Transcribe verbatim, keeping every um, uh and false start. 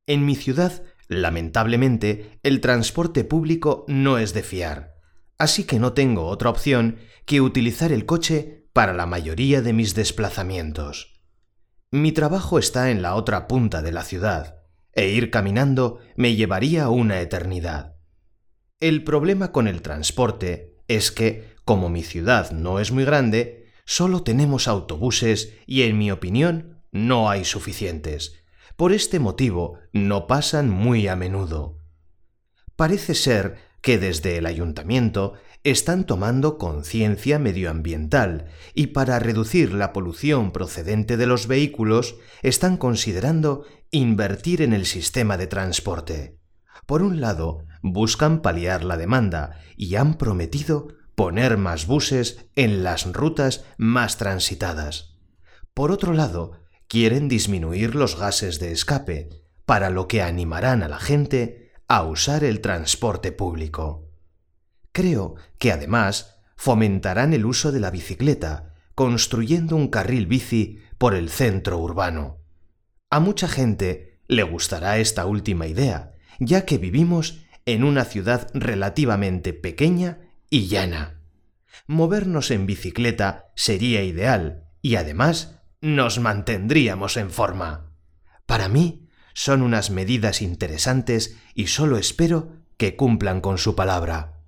En mi ciudad, lamentablemente, el transporte público no es de fiar, así que no tengo otra opción que utilizar el coche para la mayoría de mis desplazamientos. Mi trabajo está en la otra punta de la ciudad, e ir caminando me llevaría una eternidad. El problema con el transporte es que, como mi ciudad no es muy grande, solo tenemos autobuses y, en mi opinión, no hay suficientes. Por este motivo, no pasan muy a menudo. Parece ser que desde el ayuntamiento están tomando conciencia medioambiental y para reducir la polución procedente de los vehículos están considerando invertir en el sistema de transporte. Por un lado, buscan paliar la demanda y han prometido poner más buses en las rutas más transitadas. Por otro lado, quieren disminuir los gases de escape, para lo que animarán a la gente a usar el transporte público. Creo que además fomentarán el uso de la bicicleta, construyendo un carril bici por el centro urbano. A mucha gente le gustará esta última idea, ya que vivimos en una ciudad relativamente pequeña y llana. Movernos en bicicleta sería ideal y además nos mantendríamos en forma. Para mí, son unas medidas interesantes y solo espero que cumplan con su palabra.